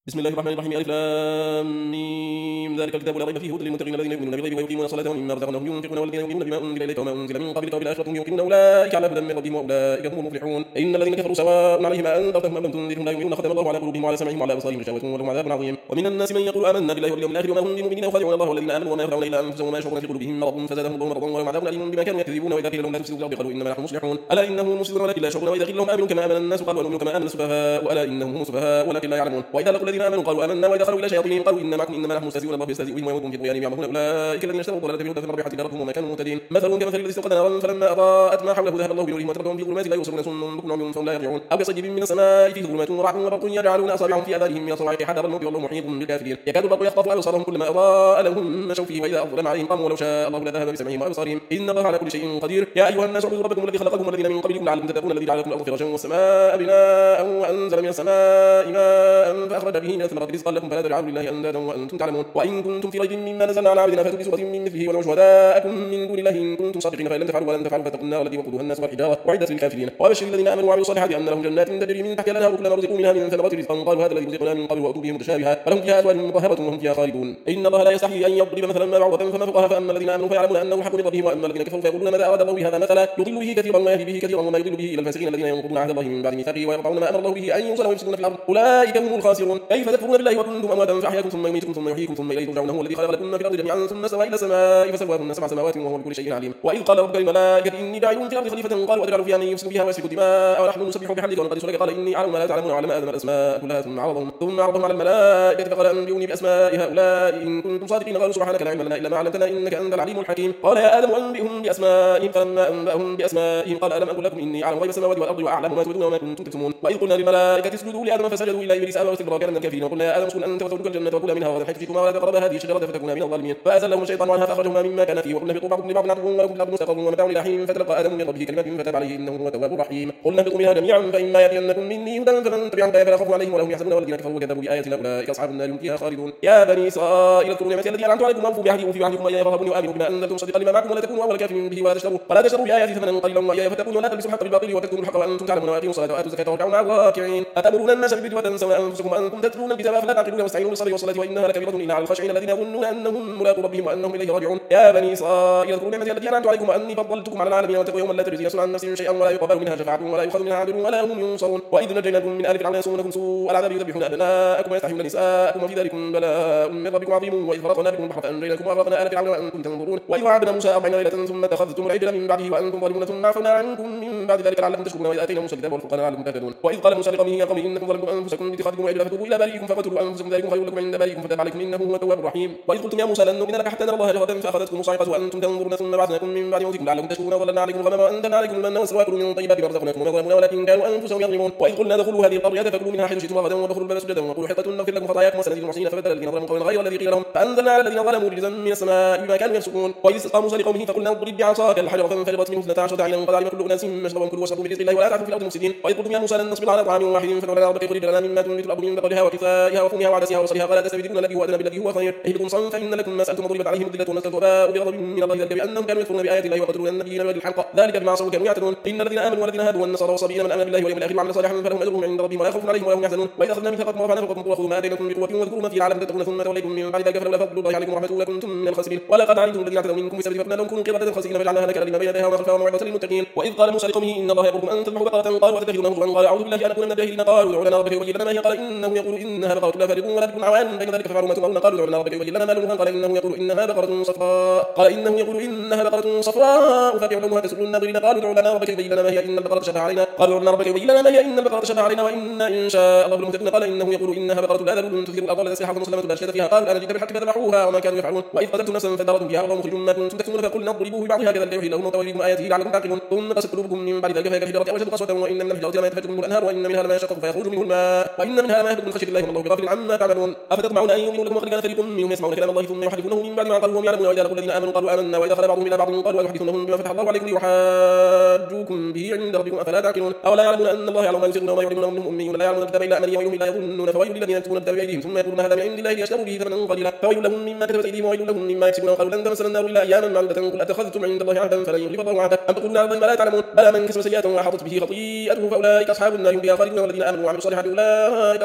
بسم الله الرحمن الرحيم. ألف لام ميم. ذلك الكتاب لا ريب فيه هدى للمتقين الذين يؤمنون بالغيب ويقيمون الصلاة ومما رزقناهم ينفقون والذين يؤمنون بما أنزل إليك وما أنزل من قبلك وبالآخرة هم يوقنون أولئك على هدى من ربهم وأولئك هم المفلحون. إن الذين كفروا سواء عليهم أنذرتهم أم لم تنذرهم لا يؤمنون ختم الله على قلوبهم وعلى سمعهم وعلى أبصارهم غشاوة ولهم عذاب عظيم. ومن الناس من يقول آمنا بالله واليوم الآخر وما هم بمؤمنين يخادعون الله والذين آمنوا وما يخدعون إلا أنفسهم وما يشعرون في قلوبهم مرض فزادهم الله مرضا ولهم عذاب أليم بما كانوا يكذبون. وإذا قيل لهم لا تفسدوا في الأرض قالوا إنما نحن مصلحون ألا إنهم مفسدون ولكن لا يشعرون. وإذا قيل لهم آمنوا كما آمن الناس قالوا أنؤمن كما آمن السفهاء ألا إنهم هم سفهاء ولكن لا يعلمون. وإذا لقوا الذين آمنوا قالوا آمنا وإذا خلوا إلى شياطينهم قالوا إنما معكم إنما نحن مستهزئون الله يستهزئ بهم ويمدهم في طغيانهم يعمهون. أولئك الذين اشتروا الضلالة بالهدى فربحت تجارتهم وما كانوا مهتدين. مثلهم كمثل الذي استوقد نارا فلما أضاءت ما حوله ذهب الله بنورهم وتركهم في ظلمات لا يبصرون صم بكم عمي فهم لا يرجعون. أو كصيب من السماء فيه ظلمات ورعد وبرق يجعلون أصابعهم في آذانهم من الصواعق حذر الموت والله محيط بالكافرين. يكاد البرق يخطف أبصارهم كلما أضاء لهم مشوا فيه وإذا أظلم عليهم قاموا ولو شاء الله لذهب بسمعهم وأبصارهم إن الله على كل شيء قدير. يا أيها الناس اعبدوا ربكم الذي خلقكم والذين من قبلكم لعلكم تتقون الذي جعل لكم الأرض فراشا والسماء بناء وأنزل من السماء ماء فأخرج به من الثمرات رزقا لكم فلا تجعلوا لله أندادا وأنتم تعلمون. وإن كنتم في ريب مما نزلنا على عبدنا فأتوا بسورة من مثله ولو شهداءكم من دون الله إن كنتم صادقين فإن لم تفعلوا ولن تفعلوا فاتقوا النار التي وقودها الناس والحجارة أعدت للكافرين. وبشر الذين آمنوا وعملوا الصالحات أن لهم جنات تجري من تحتها الأنهار كلما رزقوا منها من ثمرات رزقا قالوا هذا الذي رزقنا من قبل وأتوا به متشابها ولهم فيها أزواج مطهرة وهم فيها خالدون. إن الله لا يستحيي أن يضرب مثلا ما بعوضة فما فوقها فأما الذين آمنوا فيعلمون أنه حق من ربهم وأما الذين كفروا فيقولون ماذا أراد الله بهذا مثلا يضل به كثيرا ويهدي به كثيرا وما يضل به إلا الفاسقين الذين ينقضون عهد الله من بعد ميثاقه ويقطعون ما أمر الله به أن يوصل ويفسدون في الأرض أولئك هم الخاسرون. كيف تكفرون بالله وكنتم أمواتا فأحياكم ثم يميتكم ثم يحييكم ثم إليه ترجعون. هو الذي خلق لكم ما في الأرض جميعا ثم استوى إلى السماء فسواهن سبع سماوات وهو بكل شيء عليم. وإذ قال ربك للملائكة إني جاعل في الأرض خليفة قالوا أتجعل فيها من يفسد فيها ويسفك الدماء ونحن نسبح بحمدك ونقدس لك قال إني أعلم ما لا تعلمون وعلم آدم الأسماء كلها ثم عرضهم على الملائكة فقال أنبئوني بأسماء هؤلاء إن كنتم صادقين قالوا سبحانك لا علم لنا إلا ما علمتنا إنك أنت العليم الحكيم. قال يا آدم أنبئهم بأسمائهم فلما أنبأهم بأسمائهم قال ألم أقل لكم إني أعلم غيب السماوات والأرض وأعلم ما تبدون وما كنتم تكتمون. وإذ قلنا للملائكة اسجدوا لآدم فسجدوا إلا إبليس أبى واستكبر وكان من الكافرين. وقلنا يا آدم اسكن أنت وزوجك الجنة وكلا منها رغدا حيث شئتما ولا تقربا هذه الشجرة فتكونا من الظالمين. فأزلهم الشيطان عنها فأخرجهما مما كان فيه وقلنا اهبطوا بعضكم لبعض عدو ولكم في الأرض مستقر ومتاع إلى حين فتلقى آدم من ربه كلمات فتاب عليه إنه هو التواب الرحيم. قلنا اهبطوا منها جميعا فإما يأتينكم مني هدى فمن تبع هداي فلا خوف عليهم ولا هم يحزنون والذين كفروا وكذبوا بآياتنا أولئك أصحاب النار هم فيها خالدون. يا بني إسرائيل اذكروا نعمتي التي أنعمت عليكم وأوفوا بعهدي أوفي بعهدكم وإياي فارهبوني وآمنوا بما أنزلت مصدقا لما معكم ولا تكونوا أول كافر به ولا تشتروا بآياتي ثمنا قليلا وإياي فاتقون ولا تلبسوا الحق بالباطل وتكتموا الحق وأنتم تعلمون وأقيموا الصلاة وآتوا الزكاة واركعوا مع الراكعين. أتأمرون الناس بالبر وتنسون أنفسكم وأنتم تتلون الكتاب فلا تعقلون واستعينوا بالصبر والصلاة وإنها لكبيرة إلا على الخاشعين الذين يظنون أنهم ملاقو ربهم وأنهم إليه راجعون. يا بني إسرائيل اذكروا نعمتي التي أنعمت عليكم وأني فضلتكم على العالمين واتقوا يوما لا تجزي نفس عن نفس شيئا ولا يقبل منها شفاعة ولا يؤخذ منها عدل ولا هم ينصرون. وإذ نجيناكم من آل فرعون يسومونكم سوء العذاب يذبحون أبناءكم ويستحيون نساءكم وفي ذلكم بلاء من ربكم عظيم. وإذ فرقنا بكم البحر فأنجيناكم وأغرقنا آل فرعون وأنتم تنظرون. وإذ وعدنا موسى 40 ليلة ثم اتخذتم العجل من بعده وأنتم ظالمون ثم عفونا عنكم من بعد ذلك لعلكم تشكرون. وإذ آتينا موسى الكتاب والفرقان لعلكم تهتدون. وإذ قال موسى لقومه يا قوم إنكم ظلمتم أنفسكم باتخاذكم العجل فتوبوا إلى بارئكم فقتلوا أنفسكم ذلكم خير لكم عند بارئكم فتاب عليكم إنه هو التواب الرحيم. وإذ قلتم يا موسى لن نؤمن لك حتى نرى الله جهرة فأخذتكم الصاعقة وأنتم تنظرون ثم بعثناكم من بعد موتكم لعلكم تشكرون وظللنا عليكم الغمام وأنزلنا عليكم المن والسلوى كلوا من طيبات ما رزقناكم وما ظلمونا ولكن كانوا أنفسهم يظلمون. وإذ قلنا ادخلوا هذه القرية فكلوا منها حيث شئتم رغدا وادخلوا الباب سجدا وقولوا حطة نغفر لكم خطاياكم وسنزيد المحسنين فبدل الذين ظلموا قولا غير الذي قيل لهم فأنزلنا على الذين ظلموا رجزا من السماء بما كانوا يفسقون. وإذ استسقى موسى لقومه فقلنا اضرب بعصاك الحجر فانفجرت منه 12 عينا قد علم كل أناس مشربهم كلوا واشربوا من رزق الله ولا تعثوا في الأرض مفسدين. وإذ قلتم يا موسى لن نصبر على طعام واحد فادع لنا ربك يخرج لنا مما تنبت الأرض من بقلها وكفائها وفومها وعدسها وبصلها قال تستبدلون الذي هو أدنى بالذي هو خير اهبطوا صنفا فإن لكم ما سألتم وضربت عليهم الذلة ونزلت وباءوا بغضب من الله ذلك بأنهم كانوا يكفرون بآيات الله ويقتلون النبيين بغير الحق ذلك بما عصوا كانوا يعتدون. إن الذين آمنوا والذين هادوا والنصارى والصابئين من آمن بالله واليوم الآخر وعمل صالحا فلهم أجرهم عند ربهم ولا خوف عليهم ولا هم يحزنون. وإذا أخذنا ميثاقكم ورفعنا فوقكم الطور خذوا ما آتيناكم بقوة واذكروا ما فيه لعلكم تتقون ثم توليتم من بعد ذلك فلولا فضل الله عليكم ورحمته لكنتم من الخاسرين. ولقد علمتم الذين اعتدوا منكم بسبب فقلنا لهم كونوا قردة خاسئين فجعلناها نكالا لما بين يديها وما خلفها وموعظة للمتقين. وإذ قال موسى لقومه إن الله يأمركم أن تذبحوا بقرة قالوا أتتخذونه هزوا قال أعوذ بالله أن أكون من الجاهلين قالوا ادع لنا ربك يبين لنا ما هي قال إنه يقول إنها بقرة لا فارغ ولا بكم عوان بين ذلك ففعلوا ما تؤمرون قالوا ادع لنا ربك يبين لنا ما لونها قال إنه يقول إنها بقرة صفراء فاقع لونها تسر الناظرين قالوا ادع لنا ربك يبين لنا ما هي إن البقرة تشابه علينا قالوا ادع لنا ربك يبين لنا ما هي إن البقرة تشابه علينا وإنا إن شاء الله لمهتدون قال إنه يقول إنها بقرة لا ذلول تثير الأرض ولا تسقي حرثا مسلمة لا شية فيها قالوا الآن جئت بالحق فذبحوها وما كانوا يفعلون. وإذ قتلتم نفسا فادارأتم فيها والله مخرج ما كنتم تكتمون فقلنا اضربوه ببعضها كذلك يحيي الله الموتى ويريكم آياته لعلكم تعقلون. ثم قست قلوبكم من بعد ذلك فهي كالحجارة أو أشد قسوة وإن من الحجارة لما يتفجر منه الأنهار وإن منها لما يشقق فيخرج منه الماء وإن منها لما يهبط من خشية الله والله بغافل عما تعملون. أفتطمعون أن يؤمنوا لكم وقد كان فريق منهم يسمعون كلام الله ثم يحرفونه من بعد ما قالوا وهم يعلمون. وإذا لقوا الذين آمنوا قالوا آمنا وإذا خلا بعضهم إلى بعض قالوا أتحدثونهم بما فتح الله عليكم ليحاجوكم به عند ربكم أفلا تعقلون. أولا يعلمون أن الله يعلم ما يسرون وما يعلنون وهم أميون لا يعلمون الكتاب إلا أماني وهم لا يظنون فويل للذين يكتبون الكتاب بأيديهم ثم يقولون هذا من عند الله ليشتروا به ثمنا قليلا فويل لهم مما كتبت أيديهم وويل لهم مما يكسبون. وقالوا لن تمسنا النار إلا أياما معدودة قل أتخذتم عند الله عهدا فلن يخلف الله عهده أم تقولون عهدا ما لا تعلمون بلى من كسب سيئة وأحاطت به خطيئته فأولئك أصحاب النار هم فيها خالدون والذين آمنوا وعملوا الصالحات أولئك أصحاب الجنة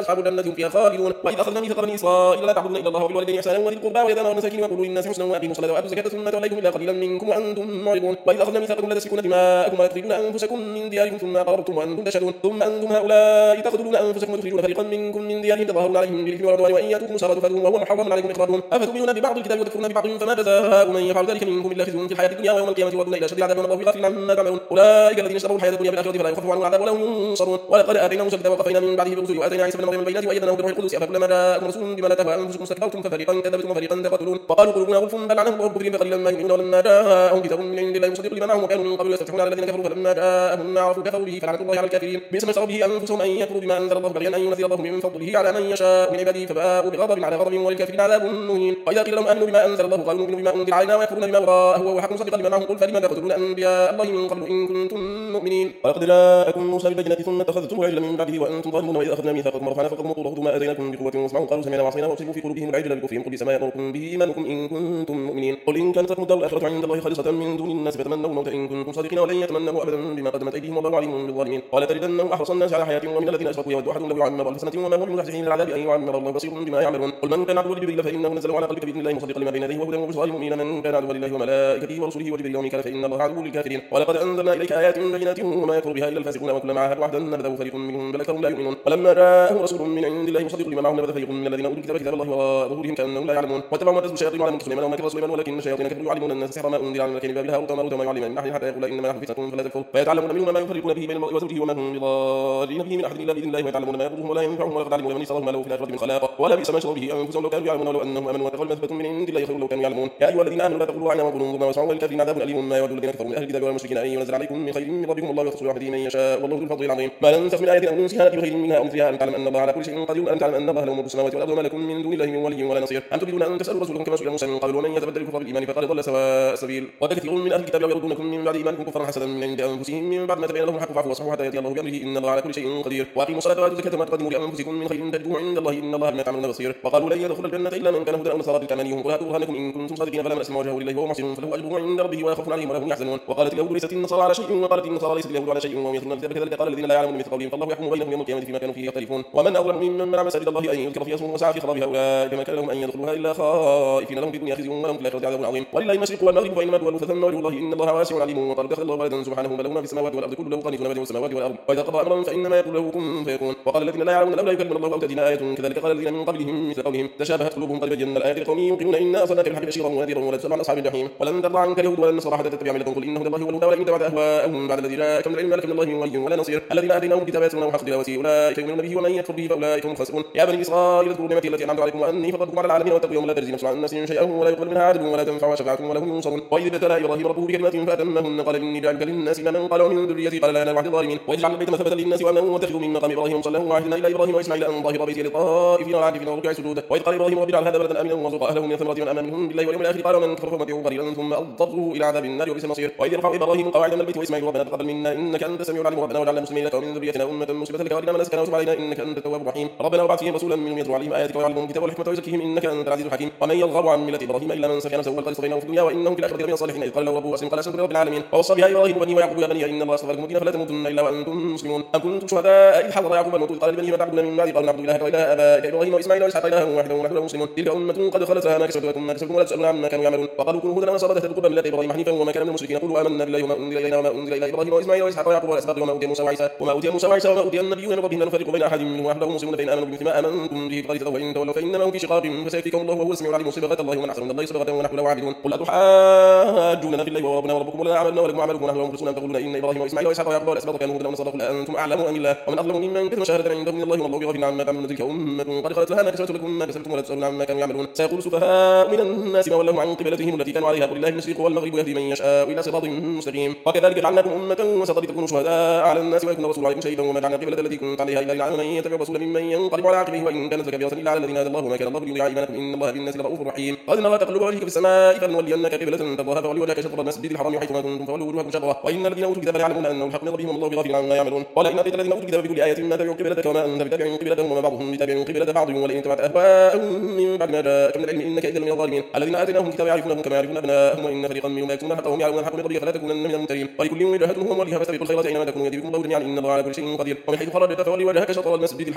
هم فيها خالدون. وإذ أخذنا ميثاق بني إسرائيل لا تعبدون إلا الله وبالوالدين إحسانا وذي القربى واليتامى والمساكين وقولوا للناس حسنا وأقيموا الصلاة وآتوا الزكاة ثم توليتم إلا قليلا منكم وأنتم معرضون. وإذ أخذنا ميثاقكم لا تسفكون دماءكم ولا تخرجون أنفسكم من دياركم ثم أقررتم وأنتم تشهدون ثم أنتم هؤلاء تقتلون أنفسكم وتخرجون فريقا منكم من ديارهم تظاهرون عليهم بالإثم والعدوان وإن يأتوكم أسارى تفادوهم وهو محرم عليكم إخراجهم أفتؤمنون ببعض الكتاب وتكفرون ببعض فما جزاء من يفعل ذلك منكم إلا خزي في الحياة الدنيا ويوم القيامة يردون إلى أشد العذاب والله غافل عما تعملون. أولئك الذين اشتروا الحياة الدنيا بالآخرة فلا يخفف عنهم العذاب ولا هم ينصرون. ولقد آتينا موسى الكتاب وقفينا من بعده برسل وآتينا عيسى ابن مريم البينات وأيدناه بروح القدس أفكلما جاءكم رسول بما لا تهوى أنفسكم استكبرتم ففريقا كذبتم وفريقا تقتلون وقالوا قلوبنا غلف بل لعنهم الله بكفرهم فقليلا ما يؤمنون ولما جاءهم كتاب من عند الله مصدق لما معهم وكانوا من قبل يستفتحون على الذين كفروا فلما جاءهم ما عرفوا كفروا به فلعنة الله على الكافرين. بئس ما اشتروا به أنفسهم أن يكفروا بما أنزل الله بغيا أن ينزل الله من فضله على من يشاء من عباده فباءوا بغضب على غضب وللكافرين عذاب مهين. وإذا قيل لهم آمنوا بما أنزل الله قالوا نؤمن بما أنزل علينا ويكفرون بما وراءه وهو حق مصدقا لما معهم قل فلم تقتلون أنبياء الله من قبل إن كنتم مؤمنين. ولقد جاءكم موسى بالبينات ثم اتخذتم العجل من بعده وأنتم ظالمون. وإذ أخذنا ميثاقكم ورفعنا فوقكم الطور خذوا ما آتيناكم بقوة واسمعوا قالوا سمعنا وعصينا وأشربوا في قلوبهم العجل بكفرهم قل بئس ما يأمركم به إيمانكم إن كنتم مؤمنين. قل إن كانت لكم الدار الآخرة عند الله خالصة من دون الناس فتمنوا الموت إن كنتم صادقين ولن يتمنوا أبدا بما قدمت أيديهم والله عليم بالظالمين. قال تجدنهم أحرص الناس على حياة ومن الذين أشركوا يود أحدهم لو يعمر ألف سنة وما هو بمزحزحه من العذاب أن يعمر الله بصير بما يعملون. قل من كان عدوا لجبريل فإنه نزله على قلبك بإذن الله مصدقا لما بين يديه وهدى وبشرى للمؤمنين من كان عدوا لله وملائكته ورسله وجبريل وميكال فإن الله عدو للكافرين. ولقد أنزلنا إليك آيات بينات وما يكفر بها إلا الفاسقون وكلما عاهدوا عهدا نبذه فريق منهم بل أكثرهم لا يؤمنون. ولما جاءهم رسول من عند الله مصدق لما معهم نبذ فريق من الذين أوتوا الكتاب كتاب الله وراء ظهورهم كأنهم لا يعلمون. واتبعوا ما تتلو الشياطين على ملك سليمان وما كفر سليمان ولكن الشياطين كفروا يعلمون الناس سحر ما أنزل على الملكين بابل هاروت وماروت وما يعلمان من أحد حتى يقول إنما نحن فتنة فلا تكفر فيتعلمون منهما ما يفرقون به بين المرء وزوجه وما هم بضارين به من أحد إلا بإذن الله ويتعلمون ما يضرهم ولا ينفعهم ولقد علموا لمن اشتراه ما له في الآخرة من خلاق ولا بئس ما شروا به أنفسهم لو كانوا يعلمون ولو أنهم آمنوا واتقوا لمثوبة من عند الله خير لو كانوا يعلمون. يا أيها الذين آمنوا لا تقولوا عنا وقولوا انظرنا واسمعوا وللكافرين عذاب أليم ما يود الذين كفروا من أهل الكتاب والمشركين أن ينزل عليكم من خير من ربكم الله يختص برحمته من يشاء والله ذو الفضل العظيم. ما ننسخ من آية أو ننسها نأتي بخير منها أو مثلها أن تعلم أن الله على كل شيء قدير أن تعلم أن الله له ملك السماوات والأرض وما لكم من دون الله من ولي ولا نصير. أم تريدون أن تسألوا رسولكم كما سئل موسى من قبل ومن يتبدل الكفر بالإيمان فقد ضل سواء السبيل. وكثير من أهل الكتاب يردونكم من بعد إيمانكم كفرا حسدا من عند أنفسهم من بعد ما تبين لهم الحق فاعفوا واصفحوا حتى يأتي الله بأمره إن الله على كل شيء قدير. وأقيموا الصلاة وآتوا الزكاة وما تقدموا لأنفسكم من خير تجدوه عند الله إن الله بما تعملون بصير. وقالوا لن يدخل الجنة إلا من كان هدى أو نصارى تلك أمانيهم قل هاتوا برهانكم إن كنتم صادقين فلا من أسلم وجهه لله وهو محسن فله أجره عند ربه ولا خوف عليهم ولا هم يحزنون. وقالت اليهود ليست النصارى على شيء وقالت النصارى ليست اليهود على شيء وهم يتلون الكتاب كذلك قال الذين لا يعلمون مثل قولهم فالله يحكم بينهم يوم القيامة فيما كانوا فيه يختلفون. ومن أظلم ممن منع مساجد الله أن يذكر فيها اسمه وسعى في خرابها أولئك ما كان لهم أن يدخلوها إلا خائفين لهم في الدنيا خزي ولهم في الآخرة عذاب عظيم. ولله المشرق والمغرب فإنما تولوا فثم وجه الله إن الله واسع عليم. وقالوا اتخذ الله ولدا سبحانه بل له ما في السماوات والأرض كل له قانتون بديع السماوات والأرض وإذا قضى أمرا فإنما يقول له كن فيكون. وقال الذين لا يعلمون لولا يكلمنا الله أو تأتينا آية كذلك قال الذين من قبلهم مثل قولهم تشابهت قلوبهم قد بينا الآيات لقوم يوقنون إنا أرسلناك بالحق بشيرا ونذيرا ولا تتبع عن أصحاب الجحيم ولن ترضى عنك اليهود ولا النصارى حتى تتبع ملتهم قل إن هدى الله هو الهدى ولئن اتبعت أهواءهم بعد الذي جاءك من العلم ما لك من الله من ولي ولا نصير. الذين آتيناهم الكتاب يتلونه حق تلاوته أولئك يؤمنون به ومن يكفر به فأولئك هم الخاسرون. يا بني إسرائيل اذكروا نعمتي التي أنعمت عليكم وأني فضلتكم على العالمين واتقوا يوما لا تجزي نفس عن نفس شيئا ولا يقبل منها عدل ولا تنفع شفاعة ولا هم ينصرون. وإذ ابتلى إبراهيم ربه بكلمات فأتمهن قال إني جاعلك للناس إماما قال ومن ذريتي قال لا ينال عهد الظالمين. وإذ جعلنا البيت مثابة للناس وأمنا واتخذوا من مقام إبراهيم مصلى وعهدنا إلى إبراهيم وإسماعيل أن طهر بيتي للطائفين والعاكفين والركع السجود. وإذ قال إبراهيم رب اجعل هذا بلدا آمنا وارزق أهله من الثمرات من آمن منهم بالله واليوم الآخر قال ومن كفر فمتعه قليلا ثم أضطره إلى عذاب النار وبئس المصير. وإذ يرفع إبراهيم قواعد من البيت وإسماعيل ربنا تقبل منا إنك أنت السميع العليم ربنا واجعلنا مسلمين لك ومن ذريتنا أمة مسلمة لك وأرنا مناسكنا وتب علينا إنك أنت التواب الرحيم. ربنا وابعث فيهم رسولا منهم يتلو عليهم آياتك ويعلمهم الكتاب والحكمة ويزكيهم إنك أنت العزيز الحكيم. ومن يرغب عن ملة إبراهيم إلا من سفه نفسه ولقد اصطفيناه في الدنيا وإنه في الآخرة لمن الصالحين. إذ قال له ربه أسلم قال أسلمت لرب العالمين. ووصى بها إبراهيم بنيه ويعقوب يا بني إن الله اصطفى لكم الدين فلا تموتن إلا وأنتم مسلمون. أم كنتم شهداء إذ حضر يعقوب الموت قال لبنيه ما تعبدون من بعدي قالوا نعبد إلهك وإله آبائك إبراهيم وإسماعيل وإسحاق إلها واحدا ونحن له مسلمون. تلك أمة قد خلت لها ما كسبت لكم ما كسبتم ولا تسألون عما كانوا يعملون. وقالوا كونوا هودا ونصارى تهتدوا قبل ملة إبراهيم حنيفا وما كان من المشركين. قولوا آمنا بالله وما أنزل إلينا وما أنزل إلى إبراهيم وإسماعيل وإسحاق ويعقوب والأسباط وما أوتي موسى وعيسى وما أوتي النبيون من ربهم لا نفرق بين أحد منهم ونحن له مسلمون. فإن آمنوا بمثل ما آمنتم به فقد اهتدوا وإن تولوا فإنما هم في شقاق فسيكفيكهم الله وهو السميع العليم. صبغة الله ومن أحسن من الله صبغة ونحن له عابدون. قل أتحاجوننا في الله وربنا وربكم ولا أعمالنا ولكم أعمالكم ونحن له رسولنا تقولون إن إبراهيم وإسماعيل وإسحاق ويعقوب والأسباط كانوا هودا ونصارى قل أنتم أعلم أم الله ومن أظلم ممن كتم شهادة عنده من الله والله بغافل عما تعملون. تلك أمة قد خلت لها ما كسبت لكم ما كسبتم ولا تسألون عما كانوا يعملون. سيقول السفهاء من الناس ما ولهم عن قبلتهم التي كانوا عليها قل الله المشرق والمغرب يهدي من يشاء إلى صراط مستقيم. وكذلك جعلناكم أمة وسطا لتكونوا شهداء على الناس ويكون الرسول عليكم شهيدا وما جعلنا القبلة التي كنت عليها إلا لعل من يتبع الرسول ممن ينقلب على عقبه وإن كانت لكبيرة إلا على الذين هدى الله وما كان الله ليضيع إيمانكم إن الله بالناس لرؤوف رحيم. قد نرى تقلب وجهك في السماء فلنولينك قبلة ترضاها فولي وجهك شطر المسجد الحرام حيث ما كنتم فولوا وجوهكم شطره وإن الذين أوتوا الكتاب يعلمون أنه الحق من ربهم والله بغافل عما يعملون. ولئن أتيت الذين أوتوا الكتاب بكل آية ما تبعوا قبلتك وما أنت بتابع قبلتهم وما بعضهم بتابع قبلة بعض ولئن اتبعت أهواءهم من بعد ما جاءك من العلم إنك إذا من الظالمين. الذين آتيناهم الكتاب يعرفونه كما يعرفون أبناءهم وإن فريقا منهم لا يكتمون الحق وهم يعلمون الحق من ربك فلا تكونن من الممترين. ولكل وجهة هو وليها فاستبقوا الخيرات أينما تكونوا يهديكم الله جميعا إن الله على كل شيء قدير. ومن حيث خرجت فولي وجهك شطر المسجد الحرام وإنه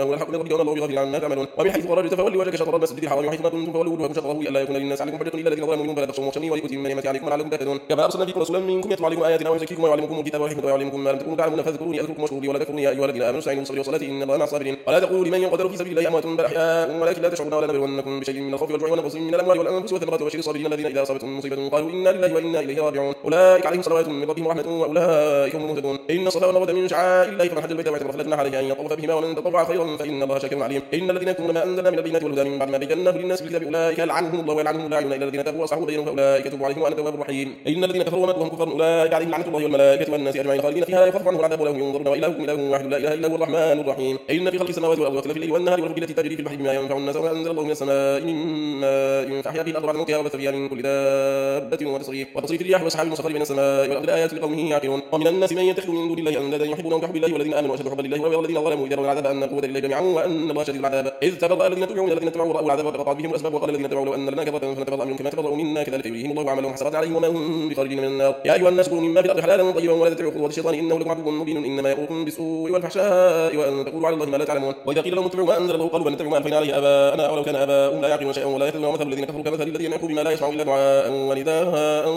هو الحق من ربك وما الله بغافل عما تعملون ومن حيث خرجت فولي وجهك شطر المسجد الحرام وحيث ما كنتم فولوا وجوهكم شطره لئلا يكون للناس عليكم حجة إلا الذين ظلموا منهم فلا تخشوهم واخشوني ولأتم نعمتي عليكم لعلكم تهتدون كما أرسلنا فيكم رسولا منكم يتلو عليكم آياتنا ويزكيكم ويعلمكم الكتاب والحكمة ويعلمكم ما لم تكونوا تعلمون فاذكروني أذكركم واشكروا لي ولا تكفرون يا أيها الذين آمنوا استعينوا بالصبر والصلاة إن الله مع الصابرين ولا تقولوا لمن يقتل في سبيل الله أموات بل أحياء ولكن لا تشعرون ولنبلونكم بشيء من الخوف والجوع ونقص من الأموال والأنفس والثمرات وبشر الصابرين الذين إذا أصابتهم مصيبة قالوا إنا لله وإنا إليه راجعون أولئك عليهم صلوات من ربهم ورحمة وأولئك هم المهتدون إن الصفا والمروة من شعائر الله فمن حج البيت واعتمر فلا جناح عليه أن يطوف بهما ومن تطوع خيرا فإن الله شاكر عليم إن الذين يكتمون ما أنزلنا من البينات والهدى من بعد ما بيناه للناس في الكتاب أولئك يلعنهم الله ويلعنهم اللاعنون إلا الذين تابوا وأصلحوا بينهم فأولئك يتوب عليهم وأنا التواب الرحيم إن الذين كفروا وماتوا وهم كفار أولئك عليهم لعنة الله والملائكة والناس أجمعين خالدين فيها لا يخفف عنهم العذاب ولا هم ينظرون وإلهكم إله واحد لا إله إلا هو الرحمن الرحيم إن في خلق السماوات والأرض واختلاف الليل والنهار والفلك التي تجري في البحر بما ينفع الناس وما أنزل الله من السماء من ماء فأحيا به الأرض بعد موتها وبث فيها من كل دابة وتصريف الرياح والسحاب المسخر بين السماء والأرض آيات لقوم يعقلون ومن الناس من يتخذ من دون الله أندادا يحبونهم كحب الله والذين آمنوا أشد حبا لله ويرى الذين ظلموا إذ يرون العذاب أن القوة لله جميعا وأن الله شديد العذاب إذ تبرأ الذين تبعوا من الذين اتبعوا ورأوا العذاب وتقطعت بهم الأسباب وقال الذين تبعوا لو أن لنا كرة فنتبرأ منهم كما تبرأوا منا كذلك يريهم الله أعمالهم حسرات عليهم وما هم بخارجين من النار يا أيها الناس كلوا مما في الأرض حلالا طيبا ولا تتبعوا خطوات الشيطان إنه لكم عدو مبين إنما يأمركم بالسوء والفحشاء وأن تقولوا على الله ما لا تعلمون وإذا قيل لهم اتبعوا ما أنزل الله قالوا بل نتبع ما ألفينا عليه آباءنا ولو كان آباؤهم لا يعقلون شيئا ولا يهتدون مثل الذين كفروا كمثل الذين ينعقوا بما لا يسمعوا إلا دعاء ونداء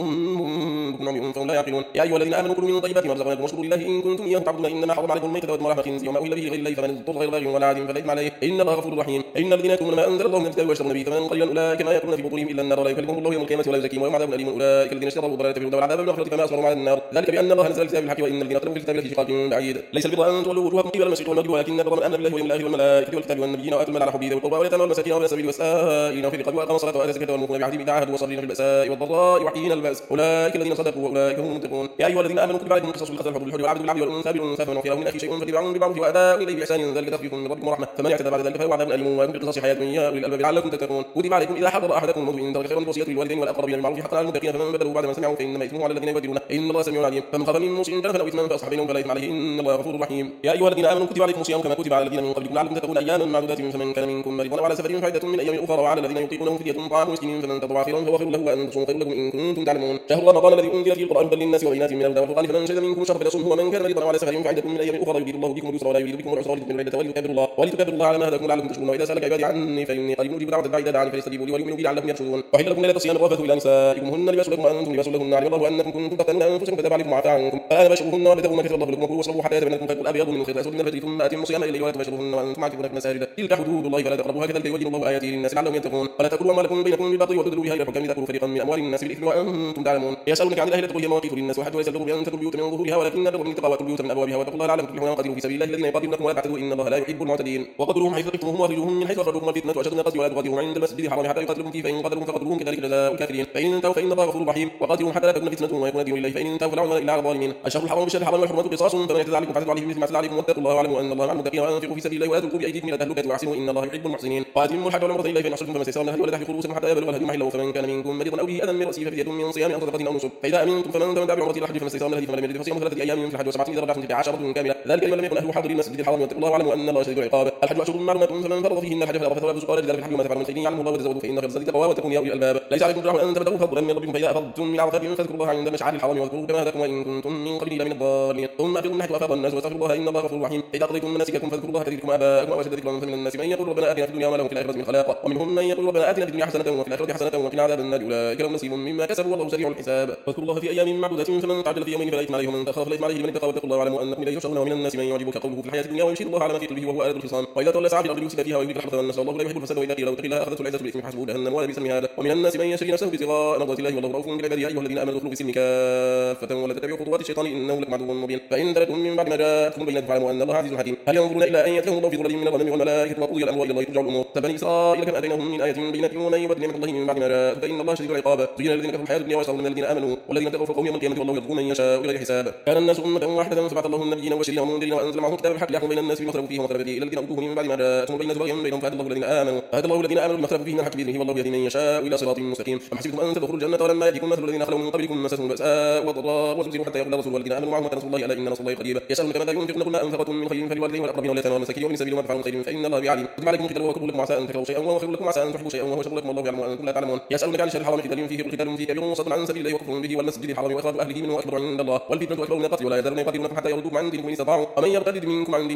صم بكم عمي فهم لا يعقلون يا أيها الذين آمنوا كلوا من طيبات ما رزقناكم واشكروا لله إن كنتم إياه تعبدون إنما حرم عليكم الميتة والدم ولحم الخنزير وما أهل به غير الله فمن اضطر غير باغ ولا عاد فلا إثم عليه إن الله غفور رحيم إن الذين يكتمون ما أنزل الله من الكتاب ويشترون به ثمنا قليلا أولئك ما يأكلون في بطونهم إلا النار ولا يكلمهم الله يوم القيامة ولا يزكيهم ولهم عذاب أليم أولئك الذين اشتروا الضلالة بالهدى والعذاب بالمغفرة فما أصبرهم على النار ذلك بأن الله نزل الكتاب بالحق وإن الذين اختلفوا في الكتاب لفي شقاق بعيد ليس البر أن تولوا وجوهكم قبل المشرق والمغرب ولكن البر من آمن بالله واليوم الآخر والملائكة والكتاب والنبيين وآتوا المال على حبه ذوي القربى واليتامى والمساكين وابن السبيل والسائلين وفي الرقاب وأقاموا الصلاة وآتوا الزكاة والموفون بعهدهم إذا عاهدوا والصابرين في البأساء والضراء وحين البأس أولئك الذين صدقوا وأولئك هم المتقون يا أيها الذين آمنوا كتب عليكم القصاص بالقتل الحر بالحر والعبد بالعبد والأنثى بالأنثى فمن عفي له من أخيه شيء فاتباع بمعروف وأداء إليه بإحسان ذلك تخفيف من ربكم ورحمة فمن اعتدى بعد ذلك فهو عذاب أليم ويكون في القصاص حياة يا أولي الألباب لعلكم تتقون كتب عليكم إذا حضر أحدكم الموت إن ترك خيرا الوصية للوالدين والأقربين بالمعروف حقا على المتقين فمن بدلوا بعد ما سمعوا فإنما إثمه على الذين يبدلونه إن الله سميع عليم فمن خاف من موصٍ جنفا أو إثما فأصحاب بينهم فلا إثم عليه إن الله غفور رحيم يا أيها الذين آمنوا كتب عليكم الصيام كما كتب على الذين من قبلكم لعلكم تتقون أياما معدودات فمن كان منكم مريضا وعلى سفر فعدة من أيام أخرى وعلى الذين يطيقونه فدية طعام مسكين فمن تطوع خيرا فهو خير له وأن تصوموا خير لكم إن كنتم تعلمون شهر رمضان الذي أنزل فيه القرآن هدى للناس وبينات من الهدى والفرقان فمن شهد منكم الشهر فليصمه ومن كان مريضا وعلى سفر فعدة من أيام أخرى يريد الله بكم اليسر ولا يريد بكم العسر ولتكبروا الله على ما هداكم لعلكم تشكرون وإذا سألك عبادي عني فإني قريب أجيب دعوة الداعي إذا دعاني فليستجيبوا لي وليؤمنوا بي لعلهم يرشدون وحل لكم ليلة الصيام الرفث إلى نسائكم هن لباس لكم وأنتم لباس لهن علم الله أنكم كنتم تختنون أنفسكم فتاب عليكم وعفى عنكم فالآن باشروهن وابتغوا ما كتب الله لكم وكلوا واشربوا حتى يتبين لكم الخيط الأبيض من الخيط الأسود من الفجر ثم أتموا الصيام إليه ولا تباشروهن وأنتم عاكفون في المساجد تلك حدود الله فلا تقربوها كذلك يبين الله آياته للناس لعلهم يتقون ولا تأكلوا أموالكم بينكم بالباطل وتدلوا بها إلى الحكام لتأكلوا فريقا من أموال الناس بالإثم وأنتم تعلمون يسألونك عن الأهلة قل هي مواقيت للناس وحج وليس البر بأن تأتوا البيوت من ظهورها ولكن البر من اتقى وأتوا البيوت من أبوابها واتقوا الله لعلكم تفلحون وقاتلوا في سبيل الله الذين يقاتلونكم ولا تعتدوا إن الله لا يحب المعتدين وقتلوهم حيث ثقفتموهم وأخرجوهم من حيث أخرجوكم الفتنة وأشد من القتل ولا تقاتلوهم عند المسجد الحرام حتى يقاتلوكم فيه فإن قاتلوكم فقتلوهم كذلك جزاء الكافرين فإن انتهوا فإن الله غفور رحيم وقاتلوهم حتى لا تكون فتنة ويكون دين لله فإن انتهوا فلا عدوان إلا على الظالمين الشهر الحرام بالشهر الحرام والحرمة قصاص فمن اعتدى عليكم فاعتدوا عليه بمثل ما اعتدى عليكم واتقوا الله واعلموا أن الله مع المتقين وأنفقوا في سبيل الله ولا تلقوا بأيديكم إلى التهلكة واحسنوا إن الله يحب المحسنين وأتموا الحج والعمرة إليه فإن أحصرتم فما استيسر من الهدي ولا تحلقوا رؤوسكم حتى يبلغ الهدي محله فمن كان منكم مريضا أو به أذى من رأسه ففدية من صيام أو صدقة أو نسك فإذا أمنتم فمن تمتع بعمرة إلى الحج فما استيسر من الهدي فمن لم يجد فصيام 3 أيام في الحج و7 إذا رجعتم تلك 10 كاملة ذلك لمن لم يكن أهله حاضرين المسجد الحرام واتقوا الله واعلموا أن الله شديد العقاب الحج أشهر معلومات فمن فرض فيهن الحج فلا رفث ولا فسوق ولا جدال في الحج وما تفعلوا من خير يعلمه الله وتزودوا فإن خير الزاد التقوى واتقون يا أولي الألباب ليس عليكم جناح أن تبتغوا فضلا من ربكم فإذا أفضتم من عرفات فاذكروا الله عند مشعر الحرام واذكروا كما هداكم وإن كنتم من قبله لمن الضالين ثم أفيضوا من حيث أفاض الناس واستغفروا الله إن الله غفور رحيم إذا قضيتم مناسككم فاذكروا الله كذكركم آباءكم أو أشد ذكرا فمن الناس من يقول ربنا آتنا في الدنيا وما له في الآخرة من خلاق ومنهم من يقول ربنا آتنا في الدنيا حسنة وفي الآخرة حسنة وقنا عذاب النار أولئك لهم نصيب مما كسبوا والله سريع الحساب واذكروا الله في أيام معدودات فمن تعجل في يومين فلا إثم عليه ومن تأخر فلا إثم عليه لمن اتقى واتقوا الله واعلموا أنكم إليه تحشرون ومن الناس من يعجبك قوله في الحياة الدنيا ويشهد الله على ما في قلبه وهو آلة الخصام وإذا تولى سعى في الأرض يفسد فيها ويهلك الحرث والنسل والله لا يحب الفساد وإذا قيل له اتق الله أخذته العزة بالإثم فحسبه جهنم ولبئس المهاد ومن الناس من يشري نفسه ابتغاء مرضات الله والله رؤوف بالعباد يا أيها الذين آمنوا ادخلوا في السلم كافة ولا تتبعوا خطوات الشيطان إنه لكم عدو مبين فإن تركتم من بعد ما جاءتكم البينات فاعلموا أن الله عزيز حكيم هل ينظرون إلا أن يأتيهم الله في ظلل من الغمام والملائكة وقضي الأمر إلى الله ترجع الأمور فبني إسرائيل كما آتيناهم من آية بينات ومن يبدل نعمة الله من بعد ما جاءت فإن الله شديد العقاب زين الذين كفروا الحياة الدنيا ويسخرون من الذين آمنوا والذين اتقوا فوقهم يوم القيامة والله يرزق من يشاء بغير حساب كان الناس أمة واحدة فبعث الله النبيين مبشرين ومنذرين وأنزل معهم كتابا بالحق ليحكم بين الناس فيما اختلفوا فيه وما اختلف فيه إلا الذين أوتوه من بعد ما جاءتهم البينات بغيا بينهم فهدى الله الذين آمنوا بما اختلفوا فيه من الحق بإذنه والله يهدي من يشاء إلى صراط مستقيم أم حسبتم أن تدخلوا الجنة ولما يأتكم مثل الذين خلوا من قبلكم مستهم البأساء والضراء وزلزلوا حتى يقول الرسول والذين آمنوا معه متى نصر الله ألا إن نصر الله قريب يسألونك ماذا ينفقون قل ما أنفقتم من خير فللوالدين والأقربين واليتامى والمساكين وابن السبيل وما تفعلوا من خير فإن الله به عليم كتب عليكم قتال وهو كره لكم عسى أن تكرهوا شيئا وهو خير لكم عسى أن تحبوا شيئا وهو شر لكم والله يعلم وأنتم لا تعلمون يسألونك عن الشهر الحرام قتال فيه قتال فيه كبير وصد عن سبيل الله وكفر به والمسجد الحرام وإخراج أهله منه أكبر عند الله والفتنة أكبر من القتل ولا يزالون يقاتلونكم حتى يردوكم عن دينكم إن استطاعوا ومن يرتد منكم عن دينه فيموت وهو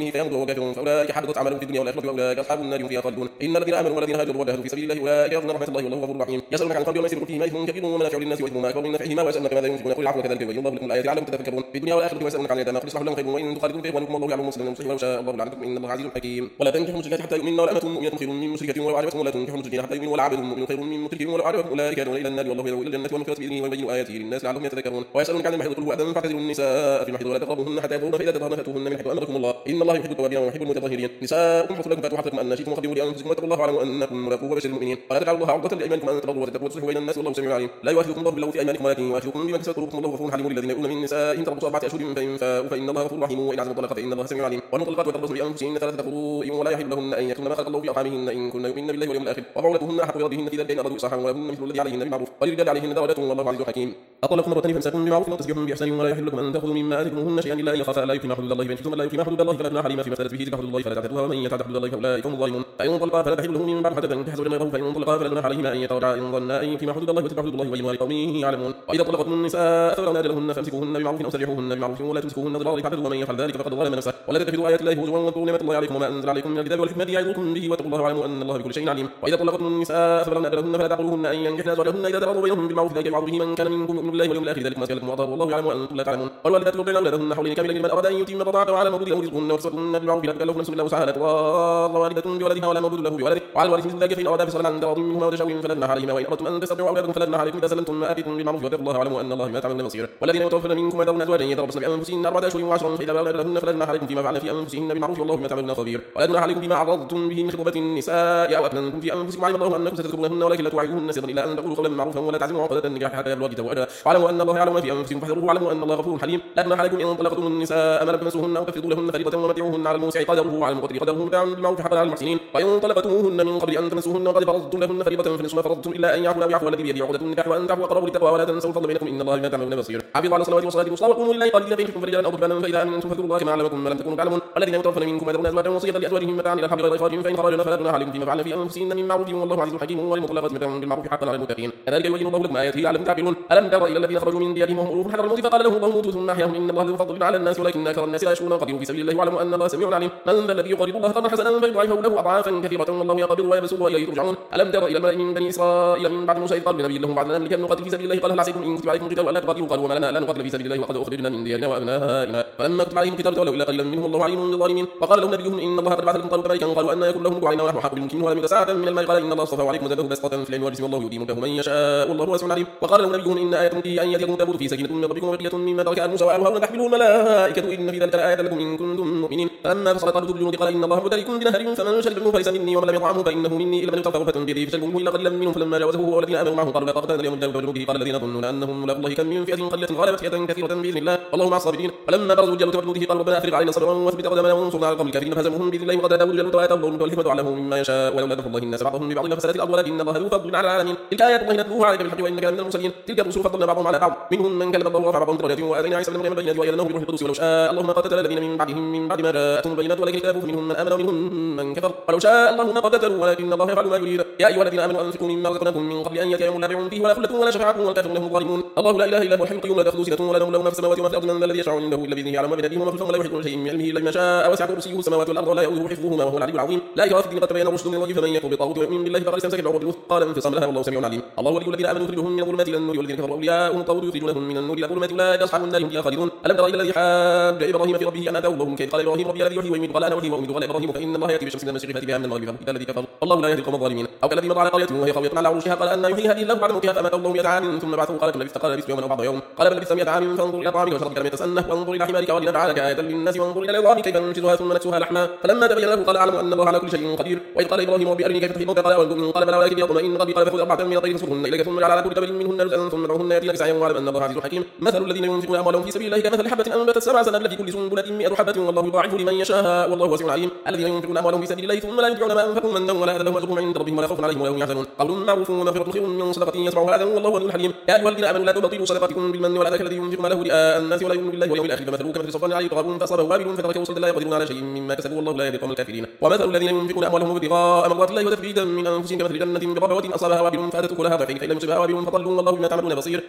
كافرون فأولئك حبطت أعمالهم في الدنيا والآخرة وأولئك أصحاب النار هم فيها خالدون إن الذين آمنوا والذين هاجروا وجاهدوا في سبيل الله أولئك يرجون رحمة الله والله غفور رحيم يسألونك عن الخمر والميسر قل فيهما إثم كبير ومنافع للناس وإثمهما أكبر من نفعهما ويسألونك ماذا ينفقون قل العفو كذلك يبين الله لكم الآيات لعلكم تتفكرون في الدنيا والآخرة ويسألونك عن اليتامى قل إصلاح لهم خير وإن تخالطون فإخوانكم والله يعلم المسلمين ولو شاء الله لعنتكم إن الله عزيز حكيم ولا تنكحوا المشركات حتى يؤمنن ولا أمة مؤمنة خير من مشركة ولو أعجبتكم ولا تنكحوا المشركين حتى يؤمنوا ولا عبد مؤمن خير من مشرك ولو أعجبتكم أولئك يدعون إلى النار والله يدعو إلى الجنة والمغفرة بإذنه ويبين آياته للناس لعلهم يتذكرون ويسألونك عن المحيض قل هو أذى فاعتزلوا النساء في المحيض ولا تقربوهن حتى يطهرن فإذا تطهرن فأتوهن من حيث أمركم الله إن الله يحب التوابين ويحب المتطهرين نساؤكم حرث لكم فأتوا حرثكم أن شئتم وقدموا لأنفسكم واتقوا الله واعلموا أنكم ملاقوه وبشر المؤمنين ولا تجعلوا الله عرضة لأيمانكم أن تبروا وتتقوا وتصلحوا بين الناس والله سميع عليم لا يؤاخذكم الله باللغو في أيمانكم ولكن يؤاخذكم بما كسبت قلوبكم والله غفور حليم للذين يؤمنون من نسائهم تربصوا 4 أشهر فإن فاءوا فإن الله غفور رحيم وإن عزموا الطلاق فإن الله سميع عليم والمطلقات يتربصن بأنفسهن 3 قروء ولا يحل لهن أن يكتمن ما خلق الله في أرحامهن إن كن يؤمنن بالله واليوم الآخر وبعولتهن أحق بردهن في ذلك إن أرادوا إصلاحا ولهن مثل الذي عليهن بالمعروف وللرجال عليهن درجات والله عزيز حكيم أطلقوا مرتين فامسكوهن بمعروف وتسريح بإحسان ولا يحل لكم أن تأخذوا مما آتيتموهن شيئا إلا أن يخافا ألا يقيما حدود الله فإن خفتم ألا يقيما حدود الله فلا جناح عليهما فيما افتدت به تلك حدود الله فلا تعتدوها ومن يتعد حدود الله فأولئك هم الظالمون فإن طلقا فلا تحل له من بعد حتى تنكح زوجا غيره فإن طلقا فلا جناح عليهما أن يتراجعا إن ظنا أن يقيما حدود الله وتلك حدود الله وبينها لقوم يعلمون وإذا طلقتم النساء فبلغن أجلهن فامسكوهن بمعروف أو سرحوهن بمعروف ولا تمسكوهن ضرارا لتعتدوا ومن يفعل ذلك فقد ظلم نفسه ولا تتخذوا آيات الله هزوا واذكروا نعمة الله عليكم وما أنزل عليكم من الكتاب والحكمة يعظكم به واتقوا الله واعلموا أن الله بكل شيء عليم وإذا طلقتم النساء فبلغن أجلهن فلا تعقلوهن أن ينكحن أزواجهن إذا تراضوا بينهم بالمعروف ذلك يوعظ به من كان منكم يؤمن بالله واليوم الآخر ذلك ما لكم وأطهر والله يعلم وأنتم لا تعلمون والوالدات يرضعن أولادهن حولين كاملين لمن أراد أن يتم الرضاعة وعلى مولود له رزقهن وكسوتهن بالمعروف لا تكلف نفس إلا وسعها لا تضار والدة بولدها ولا مولود له بولده وعلى الوارث مثل ذلك فإن أرادا فصلا عن تراض منهما وتشاور فلا جناح عليهما وإن أردتم أن تسترضعوا أولادكم فلا جناح عليكم إذا سلمتم ما آتيتم بالمعروف واتقوا الله واعلموا أن الله بما تعملون بصير والذين يتوفون منكم ويذرون أزواجا يتربصن بأنفسهن 4 أشهر و10 فإذا بلغن أجلهن فلا جناح عليكم فيما فعلن في أنفسهن بالمعروف والله بما تعملون خبير ولا جناح عليكم فيما عرضتم به من خطبة النساء أو أكننتم في أنفسكم علم الله أنكم ستذكرونهن ولكن لا توعدوهن سرا إلا أن تقولوا قولا معروفا ولا تعزموا عقدة النكاح حتى يبلغ كتابه أجله واعلموا أن الله يعلم ما في أنفسكم فاحذروه واعلموا أن الله غفور حليم لا جناح عليكم إن طلقتم النساء ما لم تمسوهن أو تفرضوا لهن فريضة ومتعوهن على الموسع قدره وعلى المقتدر قدره متاعا بالمعروف حقا على المحسنين وإن طلقتموهن من قبل أن تمسوهن وقد فرضتم لهن فريضة فنصف ما فرضتم إلا أن يعفوا أو يعفو الذي بيده عقدة النكاح وأن تعفوا أقرب للتقوى ولا تنسوا الفضل بينكم إن الله بما تعملون بصير حافظوا على الصلوات والصلاة الوسطى وقوموا لله قليلا فإن خفتم فرجالا أو ركبانا فإذا أمنتم فاذكروا الله كما علمكم ما لم تكونوا تعلمون والذين يتوفون منكم ويذرون أزواجا وصية لأزواجهم متاعا إلى الحول غير إخراج فإن خرجنا فلا جناح عليكم فيما فعلن في أنفسهن من معروف والله عزيز حكيم وللمطلقات متاع بالمعروف حقا على المتقين كذلك يبين الله لكم آياته لعلكم تعقلون ألم تر إلى الذين خرجوا من ديارهم وهم ألوف حذر الموت فقال لهم الله موتوا ثم أحياهم إن الله ذو فضل على الناس ولكن أكثر الناس لا يشكرون قدروا في سبيل الله واعلموا أن الله سميع عليم من ذا الذي يقرض الله قرضا حسنا فيضاعفه له أضعافا كثيرة والله يقبض ويبسط وإليه ترجعون ألم تر إلى الملأ من بني إسرائيل من بعد موسى إذ قال لنبي لهم بعد ذلك نقاتل في سبيل الله قال هل عسيتم إن كتب عليكم القتال ألا تقاتلوا قالوا وما لنا لا نقاتل في سبيل الله وقد أخرجنا من ديارنا وأبنائنا فلما كتب عليهم القتال تولوا إلا قليلا منهم والله عليم بالظالمين وقال لهم نبيهم إن الله قد بعث لكم طالوت ملكا قالوا أن يكون له ملك علينا ونحن أحق بالملك منه ولم يؤت ساعة من المال قال إن الله اصطفاه عليكم وزاده بسطة في العلم والجسم والله يؤتي ملكه من يشاء والله واسع عليم وقال لهم نبيهم إن آية ملكه أن يأتيكم تابوت فيه سكينة من ربكم وبقية مما ترك آل موسى وآل هارون تحمله الملائكة إن في ذلك لآية لكم إن كنتم مؤمنين فلما فصل طالوت بالجنود قال إن الله مبتليكم بنهر فمن شرب منه فليس مني ومن لم يطعمه فإنه مني إلا من اغترف غرفة بيده فشربوا منه إلا قليلا منهم فلما جاوزه هو والذين آمنوا معه قالوا لا طاقة لنا اليوم بجنوده قال الذين يظنون أنهم ملاقوا الله كم من فئة قليلة غلبت فئة كثيرة بإذن الله والله مع الصابرين فلما برزوا جالوت وجنوده قالوا ربنا أفرغ علينا صبرا وثبت أقدامنا وانصرنا على القوم الكافرين فهزموهم بإذن الله وقد داود جالوت وآتاه الله الملك والحكمة وعلمه مما يشاء ولولا دفع الله الناس بعضهم ببعض لفسدت الأرض ولكن الله ذو فضل على العالمين تلك آيات الله نتلوها عليك بالحق وإنك من المرسلين تلك الرسل فضلنا بعضهم على بعض منهم من كلم الله ورفع بعضهم درجات وآتينا عيسى ابن مريم البينات وأيدناه بروح القدس ولو شاء الله ما قتل الذين من بعدهم من بعد ما جاءتهم البينات ولكن اختلفوا منهم من آمن ومنهم من كفر ولو شاء الله ما قتلوا ولكن الله يفعل ما يريد يا أيها الذين آمنوا أنفقوا مما رزقناكم من قبل أن يأتي يوم لا بيع فيه ولا خلة ولا شفاعة والكافرون هم الظالمون الله لا إله إلا هو الحي القيوم لا تأخذه سنة ولا نوم له ما في السماوات وما في الأرض من ذا الذي يشفع عنده إلا بإذنه يعلم ما بين أيديهم وما خلفهم ولا يحيطون بشيء من علمه إلا بما شاء وسع كرسيه السماوات والأرض ولا يؤوده حفظهما وهو العلي العظيم لا إكراه في الدين قد تبين الرشد من الغي فمن يكفر بالطاغوت ويؤمن بالله فقد استمسك بالعروة الوثقى قال انفصام لها والله سميع عليم الله ولي الذين آمنوا يخرجهم من الظلمات إلى النور والذين كفروا أولياءهم الطاغوت يخرجونهم من النور إلى الظلمات أولئك أصحاب النار هم فيها خالدون ألم تر إلى الذي حاج إبراهيم في ربه أن آتاه الله الملك قال إبراهيم ربي الذي يحيي ويميت قال أنا أحيي وأميت قال إبراهيم فإن الله يأتي بالشمس من المشرق فأتي بها من المغرب فبهت الذي كفر والله لا يهدي القوم الظالمين أو كالذي مر على قرية وهي خاوية على عروشها قال أن يحيي هذه الله بعد موتها فأماته الله 100 عام ثم بعثه قال كم لبثت قال لبثت يوما أو بعض يوم قال بل لبثت 100 عام فانظر إلى طعامك وشرابك لم يتسنه وانظر إلى حمارك ولنجعلك آية للناس وانظر إلى العظام كيف ننشزها ثم نكسوها لحما فلما تبين له قال أعلم أن الله على كل شيء قدير وإذ قال إبراهيم ربي أرني كيف تحيي الموتى قال أولد قال بلى ولكن ليطمئن قلبي قال فخذ 4 من الطير فصرهن إليك ثم اجعل على كل جبل منهن جزءا ثم ادعوهن يأتينك سعيا واعلم أن الله عزيز حكيم مثل الذين ينفقون أموالهم في سبيل الله كمثل حبة أنبتت 7 سنابل في كل سنبلة 100 حبة والله يضاعف لمن يشاء والله واسع عليم الذين ينفقون أموالهم في سبيل الله ثم لا ينفقون ما أنفقوا منا ولا أذى لهم أجرهم عند ربهم ولا خوف عليهم ولا هم يحزنون قول معروف ومغفرة خير من صدقة يتبعها أذى والله ولي حليم يا أيها الذين آمنوا لا تبطلوا صدقاتكم بالمن والأذى كالذي ينفق ماله رئاء الناس ولا يؤمن بالله واليوم الآخر فمثله كمثل صفوان عليه تراب فأصابه وابل فتركه صلدا لا يقدرون على شيء مما كسبوا والله لا يهدي القوم الكافرين ومثل الذين ينفقون أموالهم ابتغاء مرضات الله وتثبيتا من أنفسهم كمثل جنة بربوة أصابها وابل فأتت أكلها ضعفين فإن لم يصبها وابل فضلوا والله بما تعملون بصير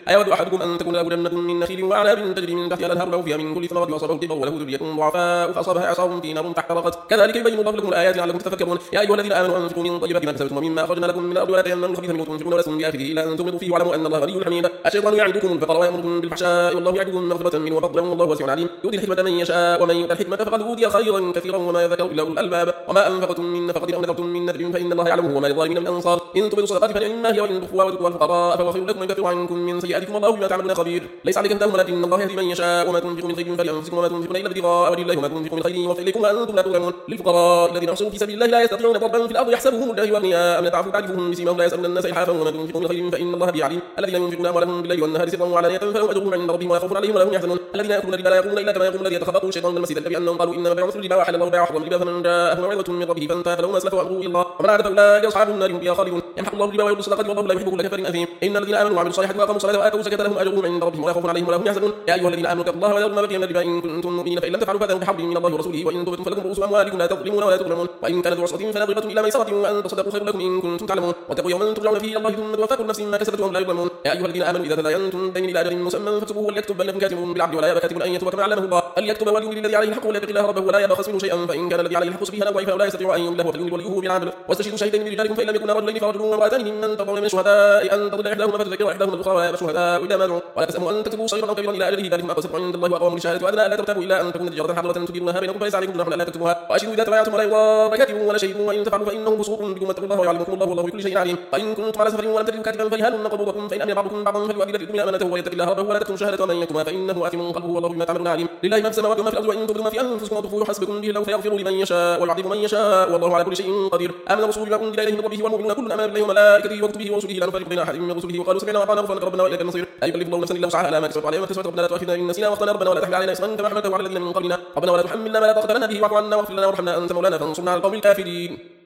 أيود أحدكم أن تكون له جنة من نخيل وأعناب تجري من تحتها الأنهار له فيها من كل ثمرة وأصابه الكبر وله ذرية ضعفاء فأصابها إعصار في نار فاحترقت كذلك يبين الله لكم الآيات لعلكم تتفكرون يا أيها الذين آمنوا أنفقوا من طيبات ما كسبتم ومما أخرجنا لكم من الأرض ولا تيمموا الخبيث منه تنفقون ولستم بآخذه إلا أن تغمضوا فيه واعلموا أن الله غني حميد الشيطان يعدكم الفقر ويأمركم بالفحشاء والله يعدكم مغفرة منه وفضلا والله واسع عليم يؤتي الحكمة من يشاء ومن يؤت الحكمة فقد أوتي خيرا كثيرا وما يذكر إلا أولو الألباب وما أنفقتم من نفقة أو نذرتم من نذر فإن الله يعلمه وما للظالمين من أنصار إن تبدوا الصدقات فنعما هي وإن تخفوها وتؤتوها الفقراء فهو خير لكم ويكفر عنكم من سيئاتكم والله بما تعملون خبير ليس عليكم هداهم ولكن الله يهدي من يشاء وما تنفقوا من خير فلأنفسكم وما تنفقون إلا ابتغاء وجه الله وما تنفقوا من خير يوفى إليكم وأنتم لا تظلمون للفقراء الذين أحسنوا في سبيل الله لا يستطيعون ضربا في الأرض يحسبهم الله أغنياء أم يتعفوا تعرفهم بسيماهم لا يسألون الناس إلحافا وما تنفقوا من خير فإن الله به عليم الذين ينفقون أموالهم بالليل والنهار سرا وعلانية فلهم أجرهم عند ربهم ولا خوف عليهم ولا هم يحزنون الذين يأكلون الربا لا يقومون إلا كما يقوم الذي يتخبطه الشيطان من المس بأنهم قالوا إنما بيع مثل الربا وحل الله البيع وحرم الربا فمن جاءه موعظة من ربه فانتهى فله ما سلف وأمره إلى الله ومن عاد فأولئك أصحاب النار هم فيها خالدون يمحق الله الربا ويربي الصدقات والله لا يحب كل كفر أثيم إن الذين آمنوا وعملوا الصالحات وأقاموا الصلاة وآتوا الزكاة لهم أجرهم عند ربهم ولا خوف عليهم ولا هم يحزنون يا أيها الذين آمنوا اتقوا الله وذروا ما بقي من الربا إن كنتم مؤمنين فإن لم تفعلوا فأتوا بحرب من الله ورسوله وإن تبتم فلكم رؤوس أموالكم لا تظلمون ولا تظلمون وإن كانت عسرة فنظرة إلى ميسرة وأن تصدقوا خير لكم إن كنتم تعلمون واتقوا يوما ترجعون فيه إلى الله ثم توفى كل نفس ما كسبت وهم لا يظلمون يا أيها الذين آمنوا إذا تداينتم دين إلى أجل مسمى فاكتبوه وليكتب بينكم كاتب بالعدل ولا يأبى كاتب أن يكتب كما علمه الله فليكتب وليملي الذي عليه الحق وليتق الله ربه ولا يبخس منه شيئا فإن كان الذي عليه الحق سفيها أو ضعيفا ولا يستطيع أن يمله فليملي وليه بالعدل واستشهدوا شهيدين من رجالكم فإن لم يكونا رجلين فرجل وامرأتان ممن ترضون من الشهداء أن تضل إحداهما فتذكر إحداهما الأخرى ولا يأبى الشهداء إلا ما دعوا ولا تسأموا أن تكتبوا صغيرا أو كبيرا إلى أجله ذلكم أقسط عند الله وأقوم للشهادة وأدنى لا ترتابوا إلا أن تكون تجارة حاضرة تديرونها بينكم فليس عليكم جناح ألا تكتبوها وأشهدوا إذا تبايعتم ولا يضار كاتب ولا شهيد وإن تفعلوا فإنه فسوق بكم واتقوا الله ويعلمكم الله والله بكل شيء عليم وإن كنتم على سفر ولم تجدوا كاتبا فرهان قبضكم فإن أمن بعضكم بعضا فليؤدي الذي اؤتمن أمانته وليتق الله ربه ولا تكتموا شهادة ومن يكتمها فإنه آثم قلبه والله بما تعملون عليم لله ما في السماوات وما في الأرض وإن تبدوا ما في أنفسكم وتخفوه يحاسبكم به الله فيغفر لمن يشاء ويعذب من يشاء والله على كل شيء قدير آمن الرسول بما أنزل إليه من ربه والمؤمنون كل آمن بالله وملائكته وكتبه ورسله لا نفرق بين أحد من رسله وقالوا سمعنا وأطعنا غفرانك ربنا وإليك المصير لا يكلف الله نفسا إلا وسعها لها ما كسبت عليها ما كسبت ربنا لا تؤاخذنا إن نسينا وأخطأنا ربنا ولا تحمل علينا إصرا كما حملته على الذين من قبلنا ربنا ولا تحملنا ما لا طاقة لنا به واعف عنا واغفر لنا وارحمنا أنت مولانا فانصرنا على القوم الكافرين